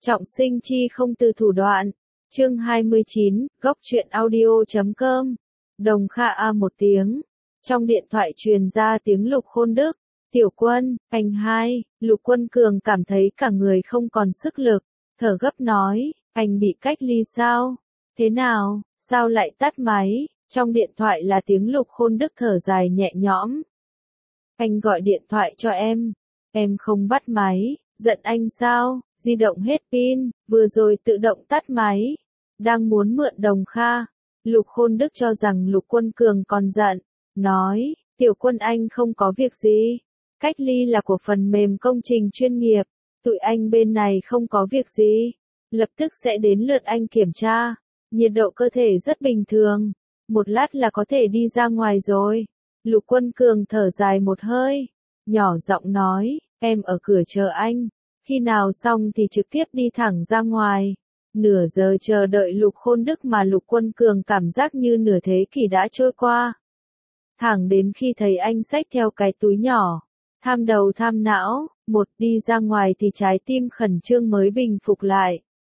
Trọng sinh chi không từ thủ đoạn. Chương 29, góc truyện audio.com. Đồng Kha a một tiếng. Trong điện thoại truyền ra tiếng Lục Khôn Đức. Tiểu Quân, anh hai. Lục Quân Cường cảm thấy cả người không còn sức lực. Thở gấp nói, anh bị cách ly sao? Thế nào, sao lại tắt máy? Trong điện thoại là tiếng Lục Khôn Đức thở dài nhẹ nhõm. Anh gọi điện thoại cho em không bắt máy, giận anh sao? Di động hết pin, vừa rồi tự động tắt máy. Đang muốn mượn Đồng Kha. Lục Khôn Đức cho rằng Lục Quân Cường còn giận, nói, Tiểu Quân anh không có việc gì. Cách ly là của phần mềm công trình chuyên nghiệp, tụi anh bên này không có việc gì. Lập tức sẽ đến lượt anh kiểm tra, nhiệt độ cơ thể rất bình thường, một lát là có thể đi ra ngoài rồi. Lục Quân Cường thở dài một hơi, nhỏ giọng nói, em ở cửa chờ anh, khi nào xong thì trực tiếp đi thẳng ra ngoài. Nửa giờ chờ đợi Lục Khôn Đức mà Lục Quân Cường cảm giác như nửa thế kỷ đã trôi qua. Thẳng đến khi thấy anh xách theo cái túi nhỏ, tham đầu tham não, một đi ra ngoài thì trái tim khẩn trương mới bình phục lại.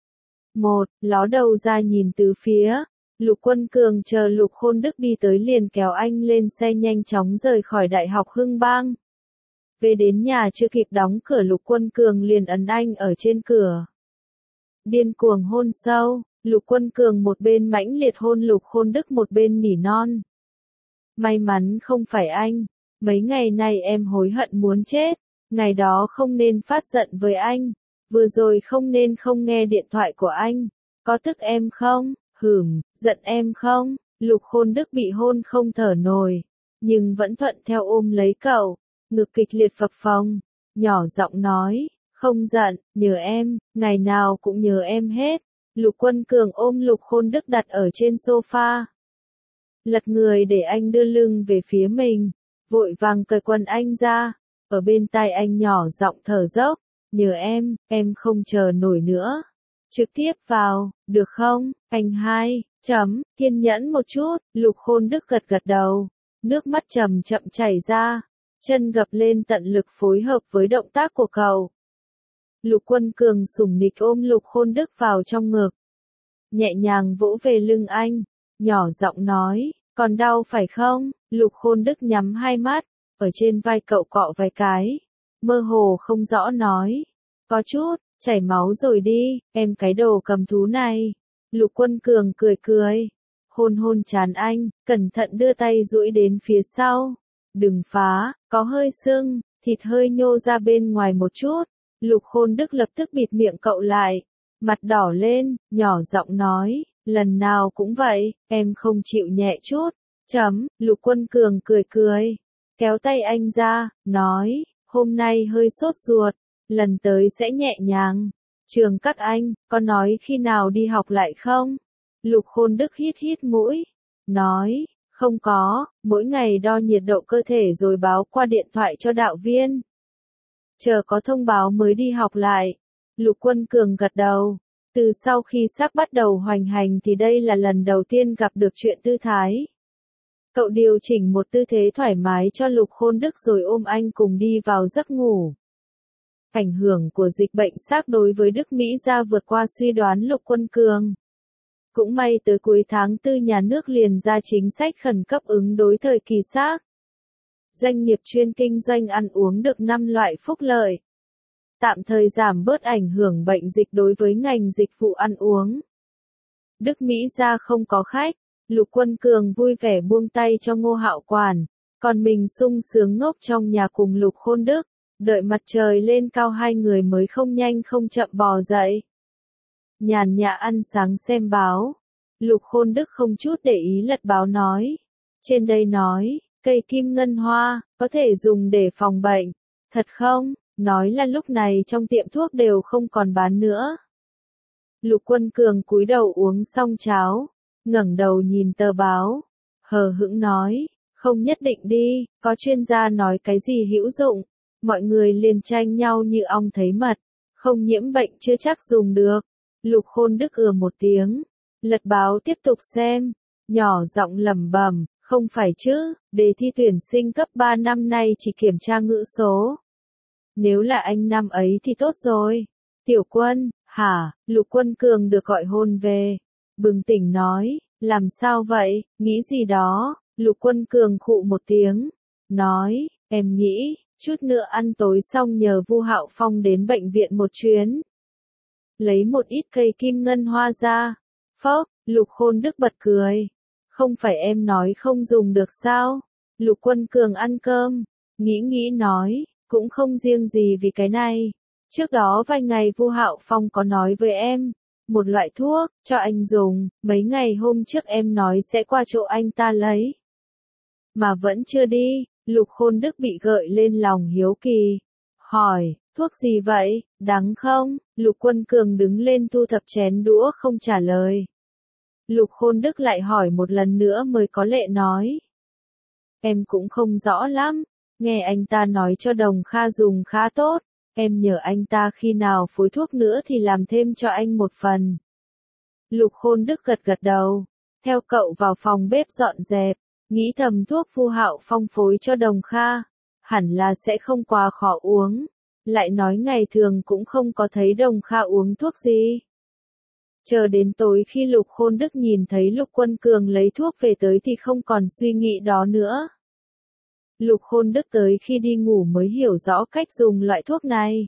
Một, ló đầu ra nhìn từ phía, Lục Quân Cường chờ Lục Khôn Đức đi tới liền kéo anh lên xe nhanh chóng rời khỏi Đại học Hưng Bang. Về đến nhà chưa kịp đóng cửa Lục Quân Cường liền ấn anh ở trên cửa. Điên cuồng hôn sâu, Lục Quân Cường một bên mãnh liệt hôn Lục Khôn Đức một bên nỉ non. May mắn không phải anh, mấy ngày nay em hối hận muốn chết, ngày đó không nên phát giận với anh, vừa rồi không nên không nghe điện thoại của anh, có tức em không, giận em không, Lục Khôn Đức bị hôn không thở nổi, nhưng vẫn thuận theo ôm lấy cậu, ngực kịch liệt phập phồng, nhỏ giọng nói, không giận, nhớ em, ngày nào cũng nhớ em hết. Lục Quân Cường ôm Lục Khôn Đức đặt ở trên sofa. Lật người để anh đưa lưng về phía mình, vội vàng cởi quần anh ra, ở bên tai anh nhỏ giọng thở dốc, nhớ em không chờ nổi nữa. Trực tiếp vào, được không, anh hai, kiên nhẫn một chút, Lục Khôn Đức gật gật đầu, nước mắt chậm chậm chảy ra, chân gập lên tận lực phối hợp với động tác của cậu. Lục Quân Cường sủng nịch ôm Lục Khôn Đức vào trong ngực, nhẹ nhàng vỗ về lưng anh, nhỏ giọng nói, còn đau phải không? Lục Khôn Đức nhắm hai mắt, ở trên vai cậu cọ vài cái, mơ hồ không rõ nói, có chút, chảy máu rồi đi, em cái đồ cầm thú này. Lục Quân Cường cười cười, hôn hôn trán anh, cẩn thận đưa tay duỗi đến phía sau, đừng phá, có hơi sưng, thịt hơi nhô ra bên ngoài một chút. Lục Khôn Đức lập tức bịt miệng cậu lại, mặt đỏ lên, nhỏ giọng nói, lần nào cũng vậy, em không chịu nhẹ chút. Lục Quân Cường cười cười, kéo tay anh ra, nói, hôm nay hơi sốt ruột, lần tới sẽ nhẹ nhàng. Trường các anh, có nói khi nào đi học lại không? Lục Khôn Đức hít hít mũi, nói, không có, mỗi ngày đo nhiệt độ cơ thể rồi báo qua điện thoại cho đạo viên. Chờ có thông báo mới đi học lại. Lục Quân Cường gật đầu. Từ sau khi sắp bắt đầu hoành hành thì đây là lần đầu tiên gặp được chuyện tư thái. Cậu điều chỉnh một tư thế thoải mái cho Lục Khôn Đức rồi ôm anh cùng đi vào giấc ngủ. Ảnh hưởng của dịch bệnh SARS đối với Đức Mỹ ra vượt qua suy đoán Lục Quân Cường. Cũng may tới cuối tháng 4 nhà nước liền ra chính sách khẩn cấp ứng đối thời kỳ SARS. Doanh nghiệp chuyên kinh doanh ăn uống được 5 loại phúc lợi. Tạm thời giảm bớt ảnh hưởng bệnh dịch đối với ngành dịch vụ ăn uống. Đức Mỹ ra không có khách, Lục Quân Cường vui vẻ buông tay cho Ngô Hạo Quản, còn mình sung sướng ngốc trong nhà cùng Lục Khôn Đức, đợi mặt trời lên cao hai người mới không nhanh không chậm bò dậy. Nhàn nhã ăn sáng xem báo, Lục Khôn Đức không chút để ý lật báo nói. Trên đây nói, cây kim ngân hoa, có thể dùng để phòng bệnh, thật không? Nói là lúc này trong tiệm thuốc đều không còn bán nữa. Lục Quân Cường cúi đầu uống xong cháo, ngẩng đầu nhìn tờ báo, hờ hững nói, không nhất định đi, có chuyên gia nói cái gì hữu dụng, mọi người liền tranh nhau như ong thấy mật, không nhiễm bệnh chưa chắc dùng được. Lục Khôn Đức một tiếng, lật báo tiếp tục xem, nhỏ giọng lẩm bẩm, không phải chứ, đề thi tuyển sinh cấp 3 năm nay chỉ kiểm tra ngữ số. Nếu là anh năm ấy thì tốt rồi. Tiểu Quân, Hả, Lục Quân Cường được gọi hôn về. Bừng tỉnh nói, làm sao vậy, nghĩ gì đó, Lục Quân Cường khụ một tiếng, nói, em nghĩ, chút nữa ăn tối xong nhờ Vu Hạo Phong đến bệnh viện một chuyến. Lấy một ít cây kim ngân hoa ra. Phốc, Lục Khôn Đức bật cười. Không phải em nói không dùng được sao? Lục Quân Cường ăn cơm, nghĩ nói, cũng không riêng gì vì cái này. Trước đó vài ngày Vu Hạo Phong có nói với em, một loại thuốc, cho anh dùng, mấy ngày hôm trước em nói sẽ qua chỗ anh ta lấy. Mà vẫn chưa đi, Lục Khôn Đức bị gợi lên lòng hiếu kỳ. Hỏi, thuốc gì vậy, đắng không? Lục Quân Cường đứng lên thu thập chén đũa không trả lời. Lục Khôn Đức lại hỏi một lần nữa mới có lệ nói. Em cũng không rõ lắm, nghe anh ta nói cho Đồng Kha dùng khá tốt, em nhờ anh ta khi nào phối thuốc nữa thì làm thêm cho anh một phần. Lục Khôn Đức gật gật đầu, theo cậu vào phòng bếp dọn dẹp, nghĩ thầm thuốc Vu Hạo Phong phối cho Đồng Kha, hẳn là sẽ không quá khó uống, lại nói ngày thường cũng không có thấy Đồng Kha uống thuốc gì. Chờ đến tối khi Lục Khôn Đức nhìn thấy Lục Quân Cường lấy thuốc về tới thì không còn suy nghĩ đó nữa. Lục Khôn Đức tới khi đi ngủ mới hiểu rõ cách dùng loại thuốc này.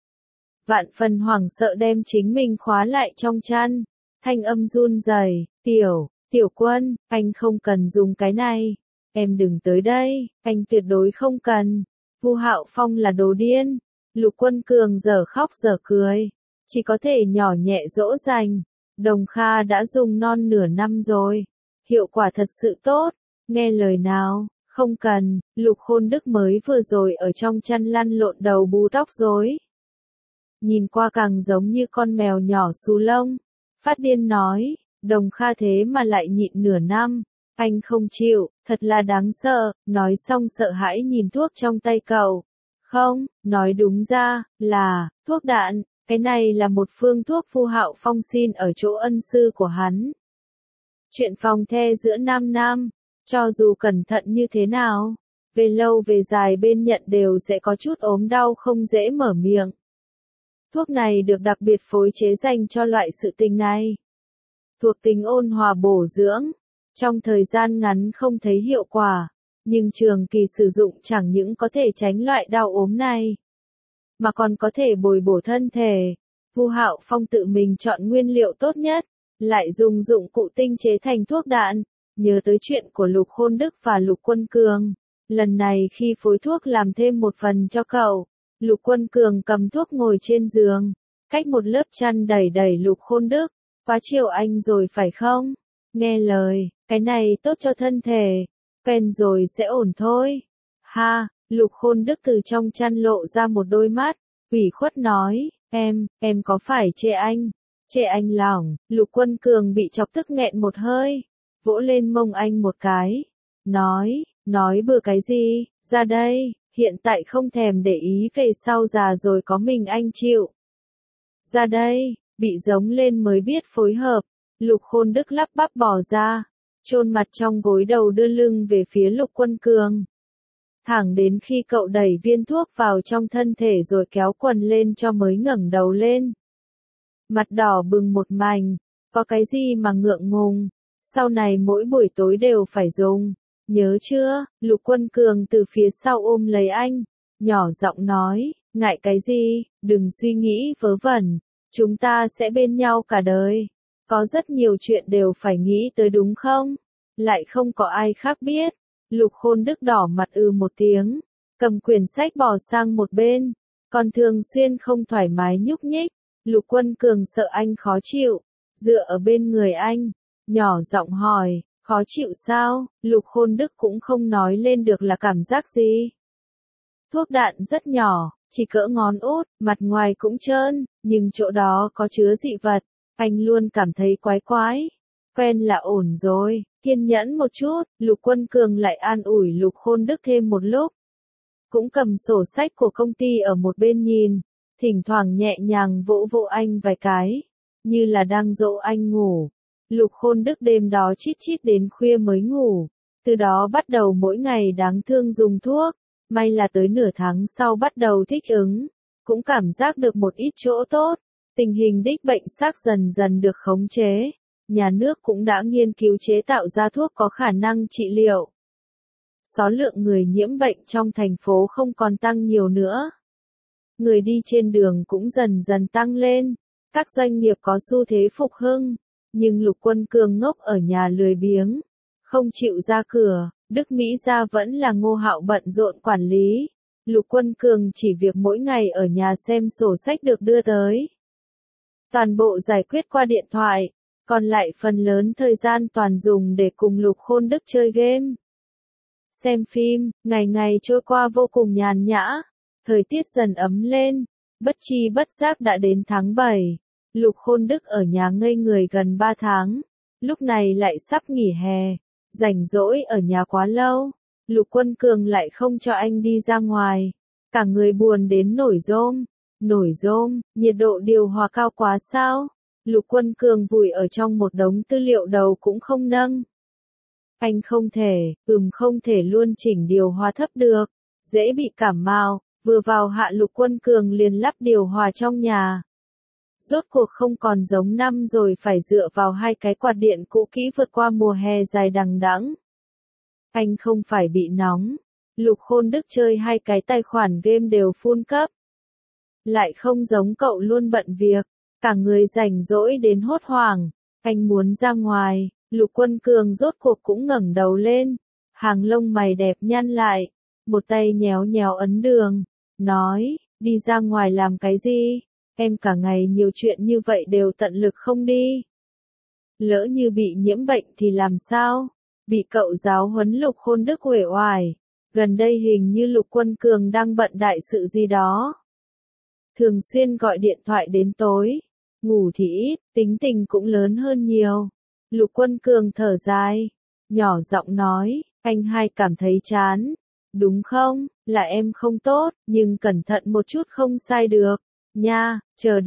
Vạn phần hoảng sợ đem chính mình khóa lại trong chăn, thanh âm run rẩy, tiểu Quân, anh không cần dùng cái này, em đừng tới đây, anh tuyệt đối không cần. Vu Hạo Phong là đồ điên. Lục Quân Cường dở khóc dở cười, chỉ có thể nhỏ nhẹ dỗ dành. Đồng Kha đã dùng non nửa năm rồi, hiệu quả thật sự tốt, nghe lời nào, không cần. Lục Khôn Đức mới vừa rồi ở trong chăn lăn lộn đầu bù tóc rối. Nhìn qua càng giống như con mèo nhỏ xù lông, phát điên nói, Đồng Kha thế mà lại nhịn nửa năm, anh không chịu, thật là đáng sợ, nói xong sợ hãi nhìn thuốc trong tay cậu. Không, nói đúng ra, là, thuốc đạn. Cái này là một phương thuốc Vu Hạo Phong xin ở chỗ ân sư của hắn. Chuyện phòng the giữa nam nam, cho dù cẩn thận như thế nào, về lâu về dài bên nhận đều sẽ có chút ốm đau không dễ mở miệng. Thuốc này được đặc biệt phối chế dành cho loại sự tình này. Thuộc tính ôn hòa bổ dưỡng, trong thời gian ngắn không thấy hiệu quả, nhưng trường kỳ sử dụng chẳng những có thể tránh loại đau ốm này, mà còn có thể bồi bổ thân thể. Vu Hạo Phong tự mình chọn nguyên liệu tốt nhất, lại dùng dụng cụ tinh chế thành thuốc đạn. Nhớ tới chuyện của Lục Khôn Đức và Lục Quân Cường, lần này khi phối thuốc làm thêm một phần cho cậu, Lục Quân Cường cầm thuốc ngồi trên giường, cách một lớp chăn đẩy Lục Khôn Đức, quá chiều anh rồi phải không? Nghe lời, cái này tốt cho thân thể, quen rồi sẽ ổn thôi. Ha! Lục Khôn Đức từ trong chăn lộ ra một đôi mắt, ủy khuất nói, em có phải chê anh lỏng. Lục Quân Cường bị chọc tức nghẹn một hơi, vỗ lên mông anh một cái, nói bừa cái gì, ra đây, hiện tại không thèm để ý về sau già rồi có mình anh chịu. Ra đây, bị giống lên mới biết phối hợp, Lục Khôn Đức lắp bắp bỏ ra, chôn mặt trong gối đầu đưa lưng về phía Lục Quân Cường. Thẳng đến khi cậu đẩy viên thuốc vào trong thân thể rồi kéo quần lên cho mới ngẩng đầu lên. Mặt đỏ bừng một mảnh, có cái gì mà ngượng ngùng, sau này mỗi buổi tối đều phải dùng, nhớ chưa? Lục Quân Cường từ phía sau ôm lấy anh, nhỏ giọng nói, ngại cái gì, đừng suy nghĩ vớ vẩn, chúng ta sẽ bên nhau cả đời, có rất nhiều chuyện đều phải nghĩ tới đúng không? Lại không có ai khác biết. Lục Khôn Đức đỏ mặt một tiếng, cầm quyển sách bỏ sang một bên, còn thường xuyên không thoải mái nhúc nhích. Lục Quân Cường sợ anh khó chịu, dựa ở bên người anh, nhỏ giọng hỏi, khó chịu sao? Lục Khôn Đức cũng không nói lên được là cảm giác gì. Thuốc đạn rất nhỏ, chỉ cỡ ngón út, mặt ngoài cũng trơn, nhưng chỗ đó có chứa dị vật, anh luôn cảm thấy quái quái. Quen là ổn rồi, kiên nhẫn một chút. Lục Quân Cường lại an ủi Lục Khôn Đức thêm một lúc. Cũng cầm sổ sách của công ty ở một bên nhìn, thỉnh thoảng nhẹ nhàng vỗ vỗ anh vài cái, như là đang dỗ anh ngủ. Lục Khôn Đức đêm đó chít chít đến khuya mới ngủ, từ đó bắt đầu mỗi ngày đáng thương dùng thuốc, may là tới nửa tháng sau bắt đầu thích ứng, cũng cảm giác được một ít chỗ tốt, Tình hình đích bệnh xác dần dần được khống chế. Nhà nước cũng đã nghiên cứu chế tạo ra thuốc có khả năng trị liệu. Số lượng người nhiễm bệnh trong thành phố không còn tăng nhiều nữa. Người đi trên đường cũng dần dần tăng lên. Các doanh nghiệp có xu thế phục hưng. Nhưng Lục Quân Cường ngốc ở nhà lười biếng. Không chịu ra cửa. Đức Mỹ Gia vẫn là Ngô Hạo bận rộn quản lý. Lục Quân Cường chỉ việc mỗi ngày ở nhà xem sổ sách được đưa tới. Toàn bộ giải quyết qua điện thoại. Còn lại phần lớn thời gian toàn dùng để cùng Lục Khôn Đức chơi game. Xem phim, ngày ngày trôi qua vô cùng nhàn nhã. Thời tiết dần ấm lên. Bất chi bất giác đã đến tháng 7. Lục Khôn Đức ở nhà ngây người gần 3 tháng. Lúc này lại sắp nghỉ hè. Rảnh rỗi ở nhà quá lâu. Lục Quân Cường lại không cho anh đi ra ngoài. Cả người buồn đến nổi rôm. Nổi rôm, nhiệt độ điều hòa cao quá sao? Lục Quân Cường vùi ở trong một đống tư liệu đầu cũng không nâng. Anh không thể luôn chỉnh điều hòa thấp được. Dễ bị cảm mạo. Vừa vào hạ Lục Quân Cường liền lắp điều hòa trong nhà. Rốt cuộc không còn giống năm rồi phải dựa vào hai cái quạt điện cũ kỹ vượt qua mùa hè dài đằng đẵng. Anh không phải bị nóng. Lục Khôn Đức chơi hai cái tài khoản game đều full cấp. Lại không giống cậu luôn bận việc. Cả người rảnh rỗi đến hốt hoảng. Anh muốn ra ngoài. Lục Quân Cường rốt cuộc cũng ngẩng đầu lên. Hàng lông mày đẹp nhăn lại. Một tay nhéo nhéo ấn đường. Nói, đi ra ngoài làm cái gì? Em cả ngày nhiều chuyện như vậy đều tận lực không đi. Lỡ như bị nhiễm bệnh thì làm sao? Bị cậu giáo huấn Lục Khôn Đức uể oải. Gần đây hình như Lục Quân Cường đang bận đại sự gì đó. Thường xuyên gọi điện thoại đến tối. Ngủ thì ít, tính tình cũng lớn hơn nhiều. Lục Quân Cường thở dài. Nhỏ giọng nói, anh hai cảm thấy chán. Đúng không, là em không tốt, nhưng cẩn thận một chút không sai được. Nha,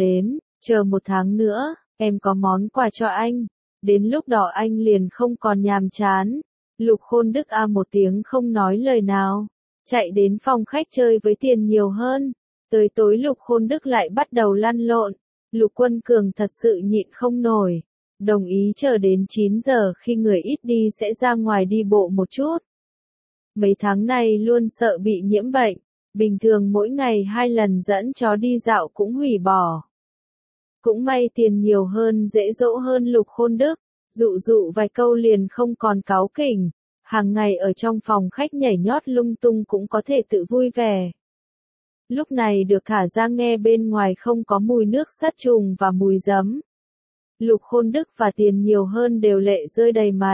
chờ 1 tháng nữa, em có món quà cho anh. Đến lúc đó anh liền không còn nhàm chán. Lục Khôn Đức một tiếng không nói lời nào. Chạy đến phòng khách chơi với Tiền Nhiều Hơn. Tới tối Lục Khôn Đức lại bắt đầu lăn lộn. Lục Quân Cường thật sự nhịn không nổi. Đồng ý chờ đến 9 giờ khi người ít đi sẽ ra ngoài đi bộ một chút. Mấy tháng này luôn sợ bị nhiễm bệnh. Bình thường mỗi ngày 2 lần dẫn chó đi dạo cũng hủy bỏ. Cũng may Tiền Nhiều Hơn dễ dỗ hơn Lục Khôn Đức. Dụ dụ vài câu liền không còn cáu kỉnh. Hàng ngày ở trong phòng khách nhảy nhót lung tung cũng có thể tự vui vẻ. Lúc này được thả ra nghe bên ngoài không có mùi nước sát trùng và mùi giấm. Lục Khôn Đức và Tiền Nhiều Hơn đều lệ rơi đầy mặt.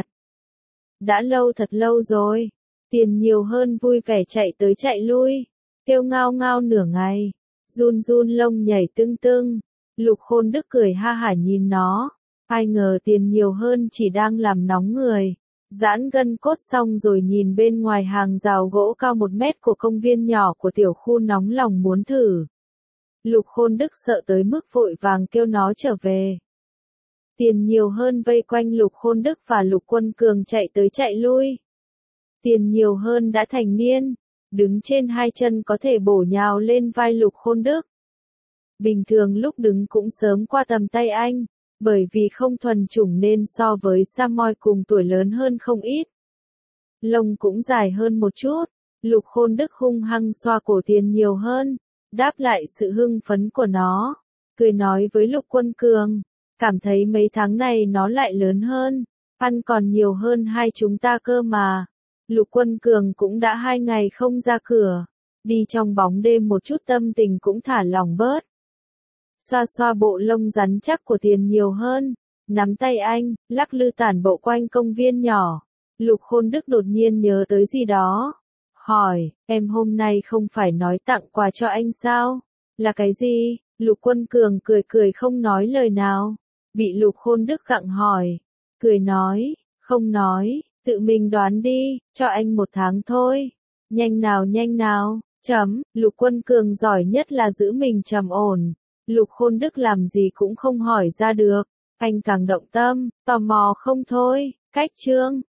Đã thật lâu rồi. Tiền Nhiều Hơn vui vẻ chạy tới chạy lui. Kêu ngao ngao nửa ngày. Run run lông nhảy tưng tưng. Lục Khôn Đức cười ha hả nhìn nó. Ai ngờ Tiền Nhiều Hơn chỉ đang làm nóng người. Giãn gân cốt xong rồi nhìn bên ngoài hàng rào gỗ cao 1 mét của công viên nhỏ của tiểu khu nóng lòng muốn thử. Lục Khôn Đức sợ tới mức vội vàng kêu nó trở về. Tiền Nhiều Hơn vây quanh Lục Khôn Đức và Lục Quân Cường chạy tới chạy lui. Tiền Nhiều Hơn đã thành niên, đứng trên 2 chân có thể bổ nhào lên vai Lục Khôn Đức. Bình thường lúc đứng cũng sớm qua tầm tay anh, bởi vì không thuần chủng nên so với Samoy cùng tuổi lớn hơn không ít. Lông cũng dài hơn một chút. Lục Khôn Đức hung hăng xoa cổ Tiền Nhiều Hơn, đáp lại sự hưng phấn của nó, cười nói với Lục Quân Cường, cảm thấy mấy tháng này nó lại lớn hơn, ăn còn nhiều hơn hai chúng ta cơ mà. Lục Quân Cường cũng đã 2 ngày không ra cửa, đi trong bóng đêm một chút tâm tình cũng thả lỏng bớt. Xoa xoa bộ lông rắn chắc của Tiền Nhiều Hơn, nắm tay anh, lắc lư tản bộ quanh công viên nhỏ. Lục Khôn Đức đột nhiên nhớ tới gì đó. Hỏi, em hôm nay không phải nói tặng quà cho anh sao? Là cái gì? Lục Quân Cường cười cười không nói lời nào. Bị Lục Khôn Đức gặng hỏi. Cười nói, không nói, tự mình đoán đi, cho anh 1 tháng thôi. Nhanh nào, Lục Quân Cường giỏi nhất là giữ mình trầm ổn. Lục Khôn Đức làm gì cũng không hỏi ra được. Anh càng động tâm, tò mò không thôi. Cách chương